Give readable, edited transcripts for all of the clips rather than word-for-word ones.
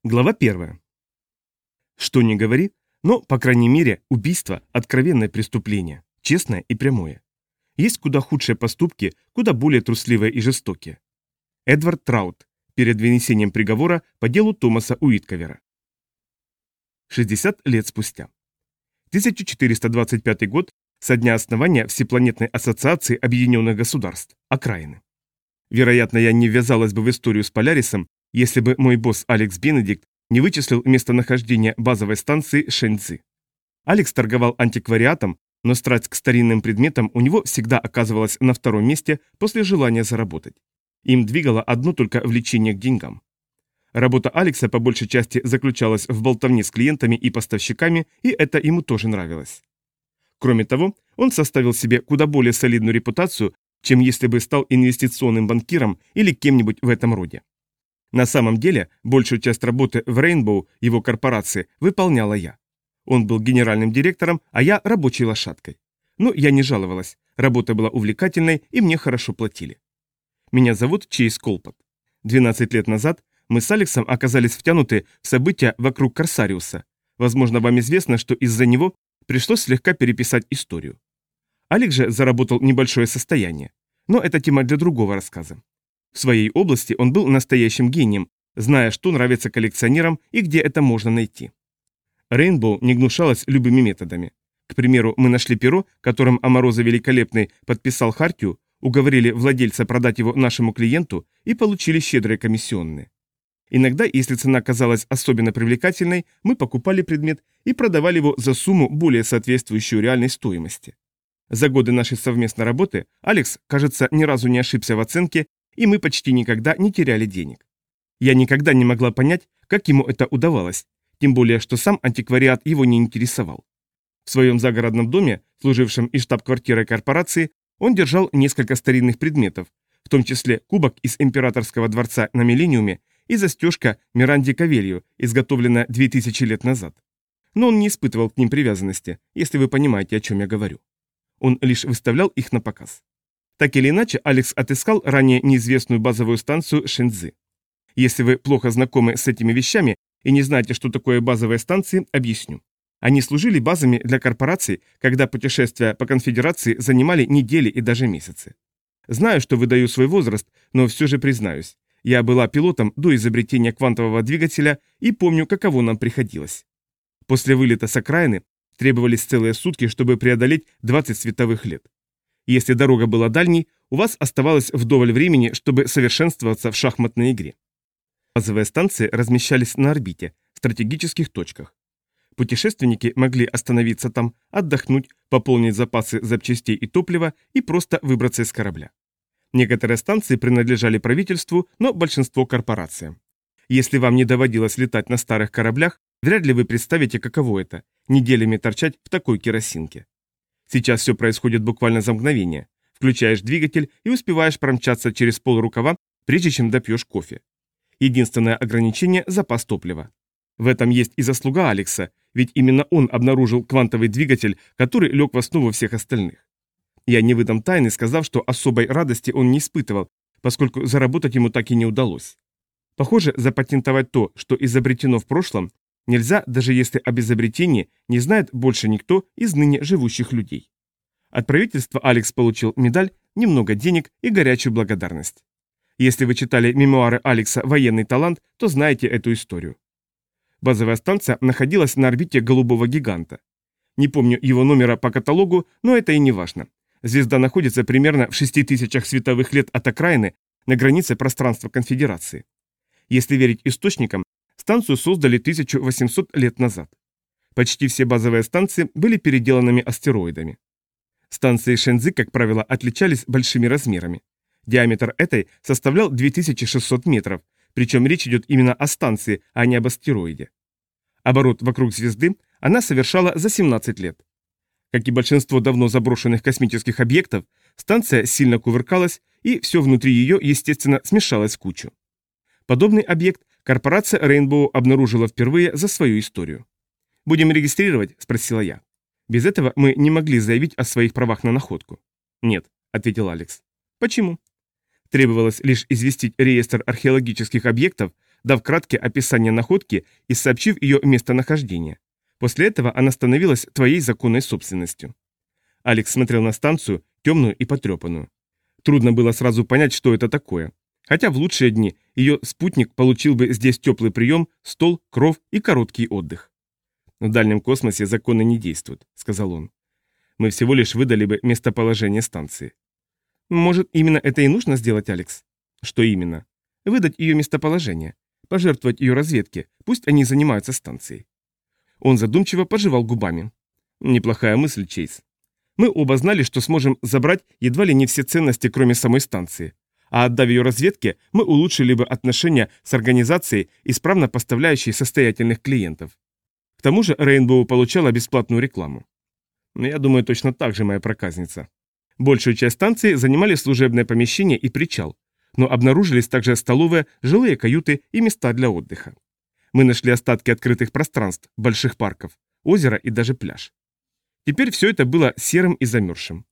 Глава 1. Что ни говори, но, по крайней мере, убийство– откровенное преступление, честное и прямое. Есть куда худшие поступки, куда более трусливые и жестокие. Эдвард Траут. Перед вынесением приговора по делу Томаса Уиткавера. 60 лет спустя. 1425 год со дня основания Всепланетной ассоциации Объединенных Государств. Окраины. Вероятно, я не ввязалась бы в историю с Полярисом, если бы мой босс Алекс Бенедикт не вычислил местонахождение базовой станции Шэньцзи. Алекс торговал антиквариатом, но страсть к старинным предметам у него всегда оказывалась на втором месте после желания заработать. Им двигало одно только влечение к деньгам. Работа Алекса по большей части заключалась в болтовне с клиентами и поставщиками, и это ему тоже нравилось. Кроме того, он составил себе куда более солидную репутацию, чем если бы стал инвестиционным банкиром или кем-нибудь в этом роде. На самом деле, большую часть работы в Rainbow, его корпорации, выполняла я. Он был генеральным директором, а я рабочей лошадкой. Но я не жаловалась, работа была увлекательной и мне хорошо платили. Меня зовут Чейз Колпот. 12 лет назад мы с Алексом оказались втянуты в события вокруг Корсариуса. Возможно, вам известно, что из-за него пришлось слегка переписать историю. Алекс же заработал небольшое состояние. Но это тема для другого рассказа. В своей области он был настоящим гением, зная, что нравится коллекционерам и где это можно найти. Рейнбоу не гнушалась любыми методами. К примеру, мы нашли перо, которым Аморозо Великолепный подписал хартию, уговорили владельца продать его нашему клиенту и получили щедрые комиссионные. Иногда, если цена казалась особенно привлекательной, мы покупали предмет и продавали его за сумму, более соответствующую реальной стоимости. За годы нашей совместной работы Алекс, кажется, ни разу не ошибся в оценке, и мы почти никогда не теряли денег. Я никогда не могла понять, как ему это удавалось, тем более, что сам антиквариат его не интересовал. В своем загородном доме, служившем и штаб-квартирой корпорации, он держал несколько старинных предметов, в том числе кубок из императорского дворца на Миллениуме и застежка Миранди Кавельо, изготовленная 2000 лет назад. Но он не испытывал к ним привязанности, если вы понимаете, о чем я говорю. Он лишь выставлял их на показ. Так или иначе, Алекс отыскал ранее неизвестную базовую станцию Шэньцзи. Если вы плохо знакомы с этими вещами и не знаете, что такое базовые станции, объясню. Они служили базами для корпораций, когда путешествия по конфедерации занимали недели и даже месяцы. Знаю, что выдаю свой возраст, но все же признаюсь. Я была пилотом до изобретения квантового двигателя и помню, каково нам приходилось. После вылета с окраины требовались целые сутки, чтобы преодолеть 20 световых лет. Если дорога была дальней, у вас оставалось вдоволь времени, чтобы совершенствоваться в шахматной игре. Базовые станции размещались на орбите, в стратегических точках. Путешественники могли остановиться там, отдохнуть, пополнить запасы запчастей и топлива и просто выбраться из корабля. Некоторые станции принадлежали правительству, но большинство корпорациям. Если вам не доводилось летать на старых кораблях, вряд ли вы представите, каково это – неделями торчать в такой керосинке. Сейчас все происходит буквально за мгновение. Включаешь двигатель и успеваешь промчаться через полрукава, прежде чем допьешь кофе. Единственное ограничение – запас топлива. В этом есть и заслуга Алекса, ведь именно он обнаружил квантовый двигатель, который лег в основу всех остальных. Я не выдам тайны, сказав, что особой радости он не испытывал, поскольку заработать ему так и не удалось. Похоже, запатентовать то, что изобретено в прошлом, нельзя, даже если об изобретении не знает больше никто из ныне живущих людей. От правительства Алекс получил медаль, немного денег и горячую благодарность. Если вы читали мемуары Алекса «Военный талант», то знаете эту историю. Базовая станция находилась на орбите голубого гиганта. Не помню его номера по каталогу, но это и не важно. Звезда находится примерно в 6000 световых лет от окраины на границе пространства Конфедерации. Если верить источникам, станцию создали 1800 лет назад. Почти все базовые станции были переделанными астероидами. Станции Шэньцзи, как правило, отличались большими размерами. Диаметр этой составлял 2600 метров, причем речь идет именно о станции, а не об астероиде. Оборот вокруг звезды она совершала за 17 лет. Как и большинство давно заброшенных космических объектов, станция сильно кувыркалась, и все внутри ее, естественно, смешалось в кучу. Подобный объект корпорация Rainbow обнаружила впервые за свою историю. «Будем регистрировать?» – спросила я. Без этого мы не могли заявить о своих правах на находку. «Нет», – ответил Алекс. «Почему?» Требовалось лишь известить реестр археологических объектов, дав краткое описание находки и сообщив ее местонахождение. После этого она становилась твоей законной собственностью. Алекс смотрел на станцию, темную и потрепанную. Трудно было сразу понять, что это такое. Хотя в лучшие дни ее спутник получил бы здесь теплый прием, стол, кров и короткий отдых. «В дальнем космосе законы не действуют», — сказал он. «Мы всего лишь выдали бы местоположение станции». «Может, именно это и нужно сделать, Алекс?» «Что именно?» «Выдать ее местоположение. Пожертвовать ее разведке. Пусть они занимаются станцией». Он задумчиво пожевал губами. «Неплохая мысль, Чейз. Мы оба знали, что сможем забрать едва ли не все ценности, кроме самой станции. А отдав ее разведке, мы улучшили бы отношения с организацией, исправно поставляющей состоятельных клиентов. К тому же Рейнбоу получала бесплатную рекламу. Но я думаю, точно так же, моя проказница. Большую часть станции занимали служебное помещение и причал, но обнаружились также столовые, жилые каюты и места для отдыха. Мы нашли остатки открытых пространств, больших парков, озера и даже пляж. Теперь все это было серым и замерзшим.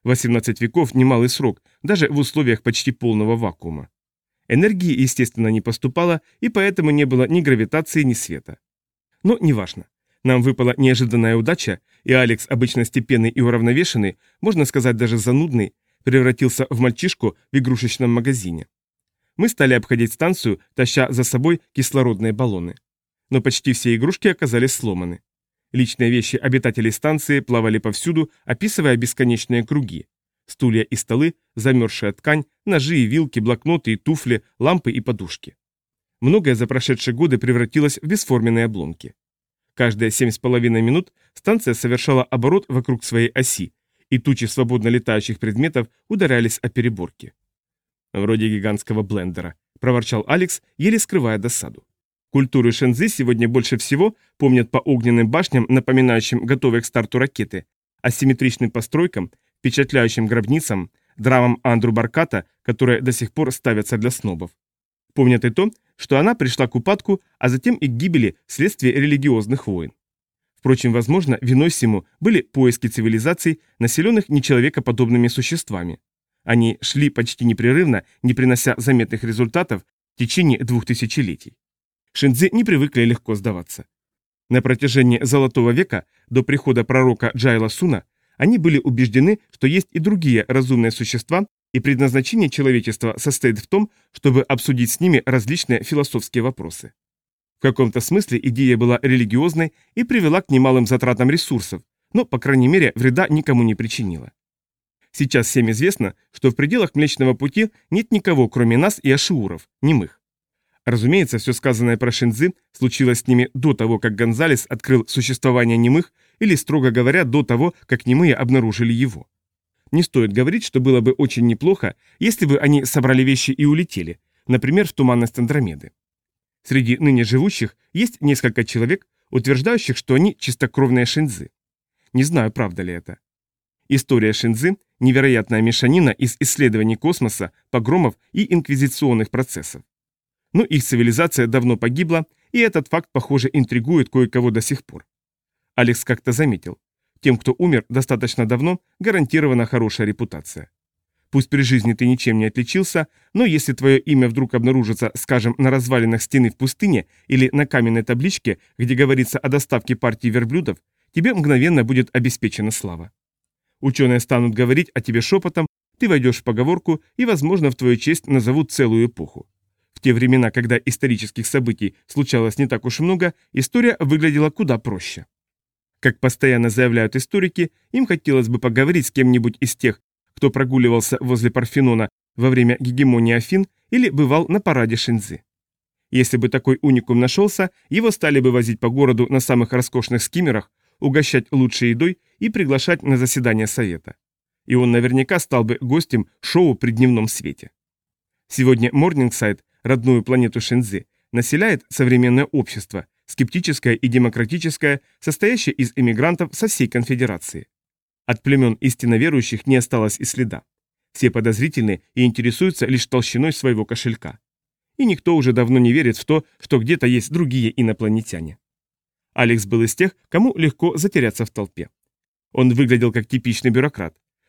18 веков – немалый срок, даже в условиях почти полного вакуума. Энергии, естественно, не поступало, и поэтому не было ни гравитации, ни света. Но неважно. Нам выпала неожиданная удача, и Алекс, обычно степенный и уравновешенный, можно сказать даже занудный, превратился в мальчишку в игрушечном магазине. Мы стали обходить станцию, таща за собой кислородные баллоны. Но почти все игрушки оказались сломаны. Личные вещи обитателей станции плавали повсюду, описывая бесконечные круги. Стулья и столы, замерзшая ткань, ножи и вилки, блокноты и туфли, лампы и подушки. Многое за прошедшие годы превратилось в бесформенные обломки. Каждые 7,5 минут станция совершала оборот вокруг своей оси, и тучи свободно летающих предметов ударялись о переборки. «Вроде гигантского блендера», – проворчал Алекс, еле скрывая досаду. Культуры Шэньцзи сегодня больше всего помнят по огненным башням, напоминающим готовые к старту ракеты, асимметричным постройкам, впечатляющим гробницам, драмам Андрю Барката, которые до сих пор ставятся для снобов. Помнят и то, что она пришла к упадку, а затем и к гибели вследствие религиозных войн. Впрочем, возможно, виной всему были поиски цивилизаций, населенных нечеловекоподобными существами. Они шли почти непрерывно, не принося заметных результатов в течение 2000 летий. Шэньцзи не привыкли легко сдаваться. На протяжении Золотого века, до прихода пророка Джайла Суна, они были убеждены, что есть и другие разумные существа, и предназначение человечества состоит в том, чтобы обсудить с ними различные философские вопросы. В каком-то смысле идея была религиозной и привела к немалым затратам ресурсов, но, по крайней мере, вреда никому не причинила. Сейчас всем известно, что в пределах Млечного Пути нет никого, кроме нас и ашиуров, немых. Разумеется, все сказанное про Шэньцзи случилось с ними до того, как Гонзалес открыл существование немых, или, строго говоря, до того, как немые обнаружили его. Не стоит говорить, что было бы очень неплохо, если бы они собрали вещи и улетели, например, в туманность Андромеды. Среди ныне живущих есть несколько человек, утверждающих, что они чистокровные Шэньцзи. Не знаю, правда ли это. История Шэньцзи – невероятная мешанина из исследований космоса, погромов и инквизиционных процессов. Но их цивилизация давно погибла, и этот факт, похоже, интригует кое-кого до сих пор. Алекс как-то заметил. Тем, кто умер достаточно давно, гарантирована хорошая репутация. Пусть при жизни ты ничем не отличился, но если твое имя вдруг обнаружится, скажем, на развалинах стены в пустыне или на каменной табличке, где говорится о доставке партии верблюдов, тебе мгновенно будет обеспечена слава. Ученые станут говорить о тебе шепотом, ты войдешь в поговорку и, возможно, в твою честь назовут целую эпоху. В те времена, когда исторических событий случалось не так уж много, история выглядела куда проще. Как постоянно заявляют историки, им хотелось бы поговорить с кем-нибудь из тех, кто прогуливался возле Парфенона во время гегемонии Афин или бывал на параде Шэньцзи. Если бы такой уникум нашелся, его стали бы возить по городу на самых роскошных скиммерах, угощать лучшей едой и приглашать на заседание совета. И он наверняка стал бы гостем шоу при дневном свете. Сегодня Морнингсайд, родную планету Шэньцзи, населяет современное общество, скептическое и демократическое, состоящее из эмигрантов со всей конфедерации. От племен истинно верующих не осталось и следа. Все подозрительны и интересуются лишь толщиной своего кошелька. И никто уже давно не верит в то, что где-то есть другие инопланетяне. Алекс был из тех, кому легко затеряться в толпе. Он выглядел как типичный бюрократ.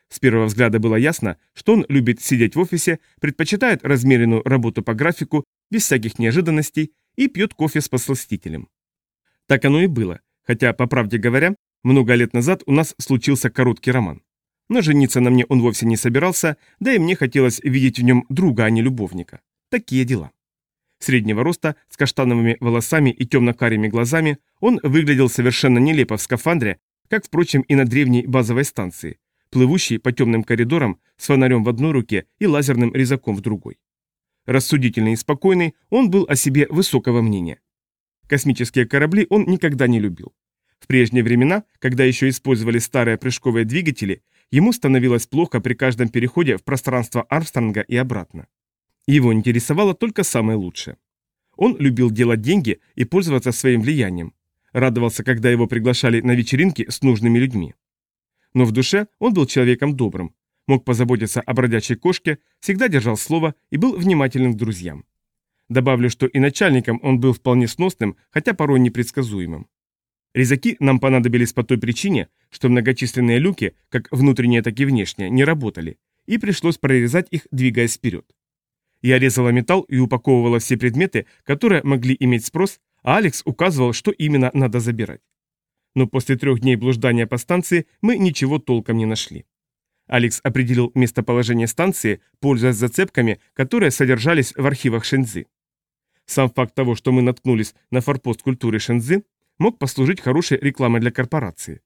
С первого взгляда было ясно, что он любит сидеть в офисе, предпочитает размеренную работу по графику, без всяких неожиданностей, и пьет кофе с подсластителем. Так оно и было, хотя, по правде говоря, много лет назад у нас случился короткий роман. Но жениться на мне он вовсе не собирался, да и мне хотелось видеть в нем друга, а не любовника. Такие дела. Среднего роста, с каштановыми волосами и темно-карими глазами, он выглядел совершенно нелепо в скафандре, как, впрочем, и на древней базовой станции, плывущей по темным коридорам с фонарем в одной руке и лазерным резаком в другой. Рассудительный и спокойный, он был о себе высокого мнения. Космические корабли он никогда не любил. В прежние времена, когда еще использовали старые прыжковые двигатели, ему становилось плохо при каждом переходе в пространство Армстронга и обратно. Его интересовало только самое лучшее. Он любил делать деньги и пользоваться своим влиянием. Радовался, когда его приглашали на вечеринки с нужными людьми. Но в душе он был человеком добрым, мог позаботиться о бродячей кошке, всегда держал слово и был внимательным к друзьям. Добавлю, что и начальником он был вполне сносным, хотя порой непредсказуемым. Резаки нам понадобились по той причине, что многочисленные люки, как внутренние, так и внешние, не работали, и пришлось прорезать их, двигаясь вперед. Я резала металл и упаковывала все предметы, которые могли иметь спрос, а Алекс указывал, что именно надо забирать. Но после 3 дней блуждания по станции мы ничего толком не нашли. Алекс определил местоположение станции, пользуясь зацепками, которые содержались в архивах Шэньцзы. Сам факт того, что мы наткнулись на форпост культуры Шэньцзы, мог послужить хорошей рекламой для корпорации.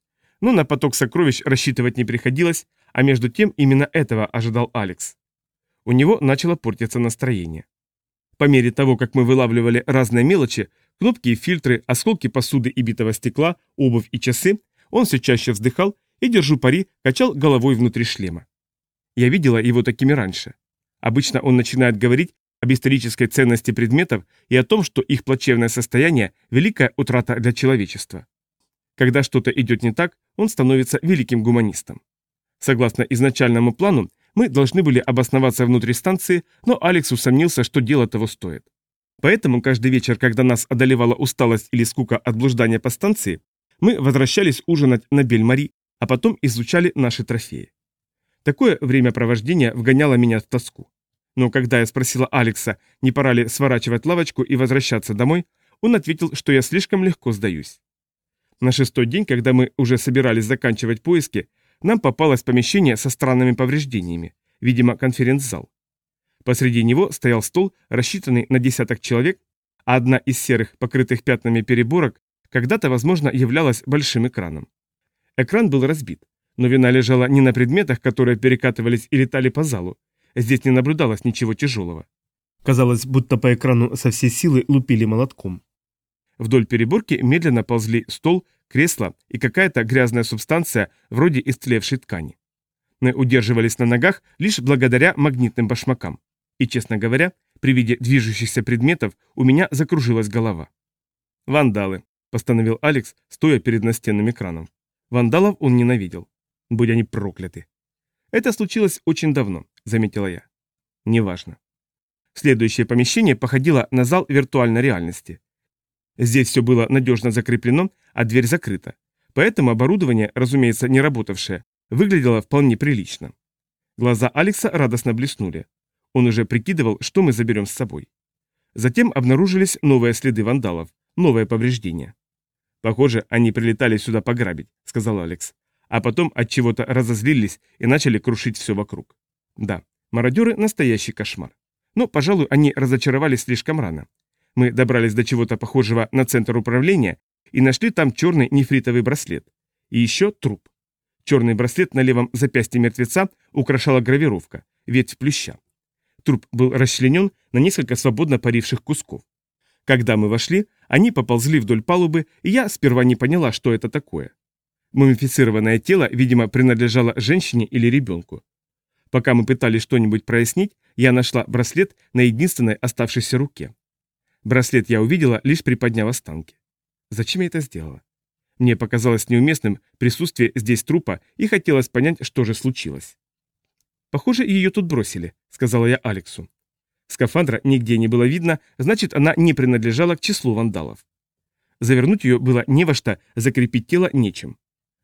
Но на поток сокровищ рассчитывать не приходилось, а между тем именно этого ожидал Алекс. У него начало портиться настроение. По мере того, как мы вылавливали разные мелочи, кнопки и фильтры, осколки посуды и битого стекла, обувь и часы, он все чаще вздыхал и, держу пари, качал головой внутри шлема. Я видела его такими раньше. Обычно он начинает говорить об исторической ценности предметов и о том, что их плачевное состояние – великая утрата для человечества. Когда что-то идет не так, он становится великим гуманистом. Согласно изначальному плану, мы должны были обосноваться внутри станции, но Алекс усомнился, что дело того стоит. Поэтому каждый вечер, когда нас одолевала усталость или скука от блуждания по станции, мы возвращались ужинать на Бель-Мари, а потом изучали наши трофеи. Такое времяпровождение вгоняло меня в тоску. Но когда я спросила Алекса, не пора ли сворачивать лавочку и возвращаться домой, он ответил, что я слишком легко сдаюсь. На 6-й день, когда мы уже собирались заканчивать поиски, нам попалось помещение со странными повреждениями, видимо, конференц-зал. Посреди него стоял стол, рассчитанный на десяток человек, а одна из серых, покрытых пятнами переборок, когда-то, возможно, являлась большим экраном. Экран был разбит, но вина лежала не на предметах, которые перекатывались и летали по залу. Здесь не наблюдалось ничего тяжелого. Казалось, будто по экрану со всей силы лупили молотком. Вдоль переборки медленно ползли стол, кресло и какая-то грязная субстанция вроде истлевшей ткани. Мы удерживались на ногах лишь благодаря магнитным башмакам. И, честно говоря, при виде движущихся предметов у меня закружилась голова. «Вандалы», — постановил Алекс, стоя перед настенным экраном. Вандалов он ненавидел. Будь они прокляты. «Это случилось очень давно», — заметила я. «Неважно». Следующее помещение походило на зал виртуальной реальности. Здесь все было надежно закреплено, а дверь закрыта. Поэтому оборудование, разумеется, не работавшее, выглядело вполне прилично. Глаза Алекса радостно блеснули. Он уже прикидывал, что мы заберем с собой. Затем обнаружились новые следы вандалов, новые повреждения. «Похоже, они прилетали сюда пограбить», — сказал Алекс. А потом от чего-то разозлились и начали крушить все вокруг. Да, мародеры — настоящий кошмар. Но, пожалуй, они разочаровались слишком рано. Мы добрались до чего-то похожего на центр управления и нашли там черный нефритовый браслет. И еще труп. Черный браслет на левом запястье мертвеца украшала гравировка, ветвь плюща. Труп был расчленен на несколько свободно паривших кусков. Когда мы вошли, они поползли вдоль палубы, и я сперва не поняла, что это такое. Мумифицированное тело, видимо, принадлежало женщине или ребенку. Пока мы пытались что-нибудь прояснить, я нашла браслет на единственной оставшейся руке. Браслет я увидела, лишь приподняв останки. Зачем я это сделала? Мне показалось неуместным присутствие здесь трупа, и хотелось понять, что же случилось. «Похоже, ее тут бросили», — сказала я Алексу. Скафандра нигде не было видно, значит, она не принадлежала к числу вандалов. Завернуть ее было не во что, закрепить тело нечем.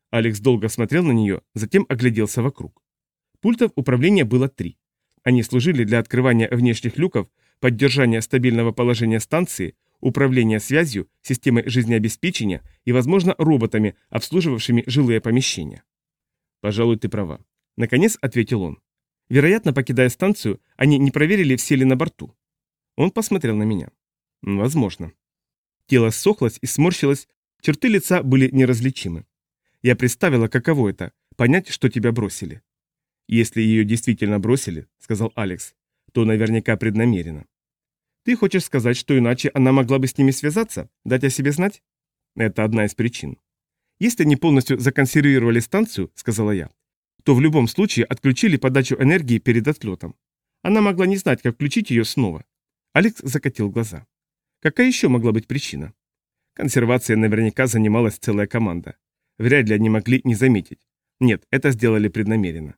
Алекс долго смотрел на нее, затем огляделся вокруг. Пультов управления было 3. Они служили для открывания внешних люков, поддержания стабильного положения станции, управления связью, системой жизнеобеспечения и, возможно, роботами, обслуживавшими жилые помещения. «Пожалуй, ты права», — наконец ответил он. «Вероятно, покидая станцию, они не проверили, все ли на борту». Он посмотрел на меня. «Возможно». Тело ссохлось и сморщилось, черты лица были неразличимы. Я представила, каково это — понять, что тебя бросили. «Если ее действительно бросили, — сказал Алекс, — то наверняка преднамеренно». «Ты хочешь сказать, что иначе она могла бы с ними связаться, дать о себе знать?» «Это одна из причин». «Если они полностью законсервировали станцию, — сказала я, — то в любом случае отключили подачу энергии перед отлетом. Она могла не знать, как включить ее снова». Алекс закатил глаза. «Какая еще могла быть причина?» Консервацией наверняка занималась целая команда. Вряд ли они могли не заметить. Нет, это сделали преднамеренно.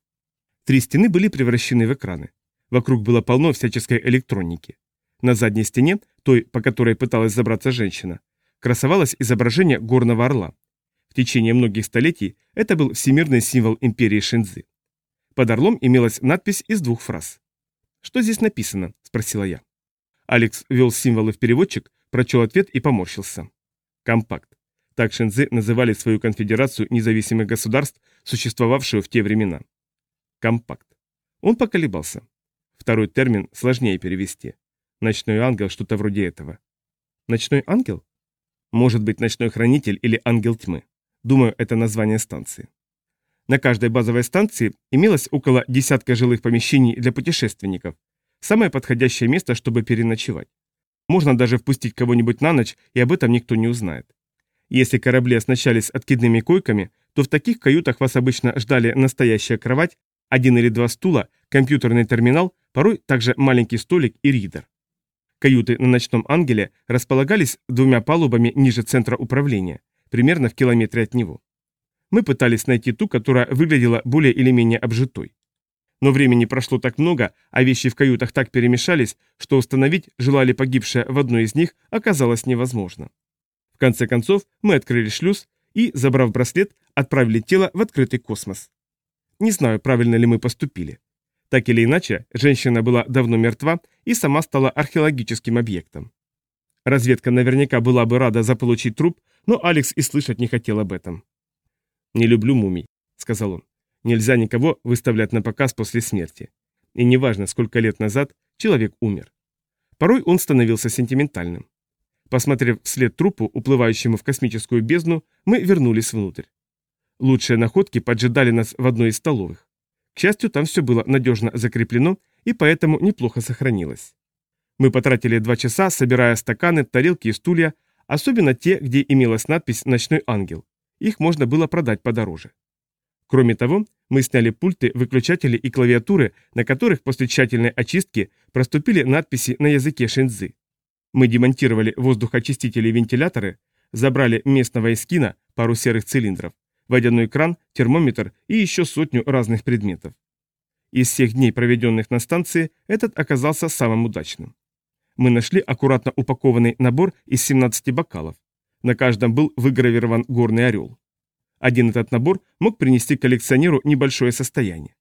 3 стены были превращены в экраны. Вокруг было полно всяческой электроники. На задней стене, той, по которой пыталась забраться женщина, красовалось изображение горного орла. В течение многих столетий это был всемирный символ империи Шинзы. Под орлом имелась надпись из 2 фраз. «Что здесь написано?» – спросила я. Алекс ввел символы в переводчик, прочел ответ и поморщился. Компакт. Так Шинзы называли свою конфедерацию независимых государств, существовавшую в те времена. Компакт. Он поколебался. Второй термин сложнее перевести. Ночной ангел, что-то вроде этого. Ночной ангел? Может быть, ночной хранитель или ангел тьмы. Думаю, это название станции. На каждой базовой станции имелось около десятка жилых помещений для путешественников. Самое подходящее место, чтобы переночевать. Можно даже впустить кого-нибудь на ночь, и об этом никто не узнает. Если корабли оснащались откидными койками, то в таких каютах вас обычно ждали настоящая кровать, 1 или 2 стула, компьютерный терминал, порой также маленький столик и ридер. Каюты на ночном ангеле располагались 2 палубами ниже центра управления, примерно в километре от него. Мы пытались найти ту, которая выглядела более или менее обжитой. Но времени прошло так много, а вещи в каютах так перемешались, что установить, жила ли погибшая в одной из них, оказалось невозможно. В конце концов, мы открыли шлюз и, забрав браслет, отправили тело в открытый космос. Не знаю, правильно ли мы поступили. Так или иначе, женщина была давно мертва и сама стала археологическим объектом. Разведка наверняка была бы рада заполучить труп, но Алекс и слышать не хотел об этом. «Не люблю мумий», — сказал он. «Нельзя никого выставлять на показ после смерти. И неважно, сколько лет назад человек умер». Порой он становился сентиментальным. Посмотрев вслед трупу, уплывающему в космическую бездну, мы вернулись внутрь. Лучшие находки поджидали нас в одной из столовых. К счастью, там все было надежно закреплено и поэтому неплохо сохранилось. Мы потратили 2 часа, собирая стаканы, тарелки и стулья, особенно те, где имелась надпись «Ночной ангел». Их можно было продать подороже. Кроме того, мы сняли пульты, выключатели и клавиатуры, на которых после тщательной очистки проступили надписи на языке шинзы. Мы демонтировали воздухоочистители и вентиляторы, забрали местного эскина, пару серых цилиндров, водяной кран, термометр и еще 100 разных предметов. Из всех дней, проведенных на станции, этот оказался самым удачным. Мы нашли аккуратно упакованный набор из 17 бокалов. На каждом был выгравирован горный орел. Один этот набор мог принести коллекционеру небольшое состояние.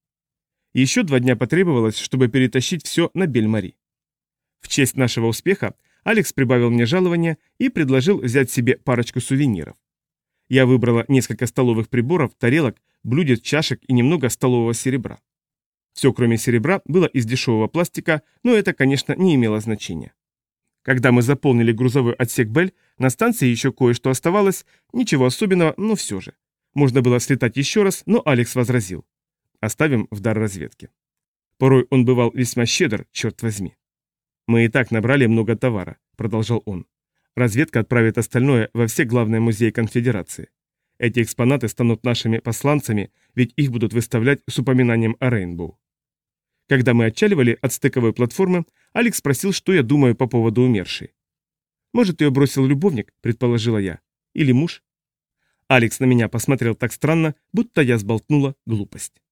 Еще 2 дня потребовалось, чтобы перетащить все на Бель-Мари. В честь нашего успеха Алекс прибавил мне жалование и предложил взять себе парочку сувениров. Я выбрала несколько столовых приборов, тарелок, блюдец, чашек и немного столового серебра. Все, кроме серебра, было из дешевого пластика, но это, конечно, не имело значения. Когда мы заполнили грузовой отсек Бель, на станции еще кое-что оставалось, ничего особенного, но все же. Можно было слетать еще раз, но Алекс возразил. Оставим в дар разведки. Порой он бывал весьма щедр, черт возьми. «Мы и так набрали много товара», — продолжал он. «Разведка отправит остальное во все главные музеи конфедерации. Эти экспонаты станут нашими посланцами, ведь их будут выставлять с упоминанием о Рейнбоу». Когда мы отчаливали от стыковой платформы, Алекс спросил, что я думаю по поводу умершей. «Может, ее бросил любовник», — предположила я. «Или муж?» Алекс на меня посмотрел так странно, будто я сболтнула глупость.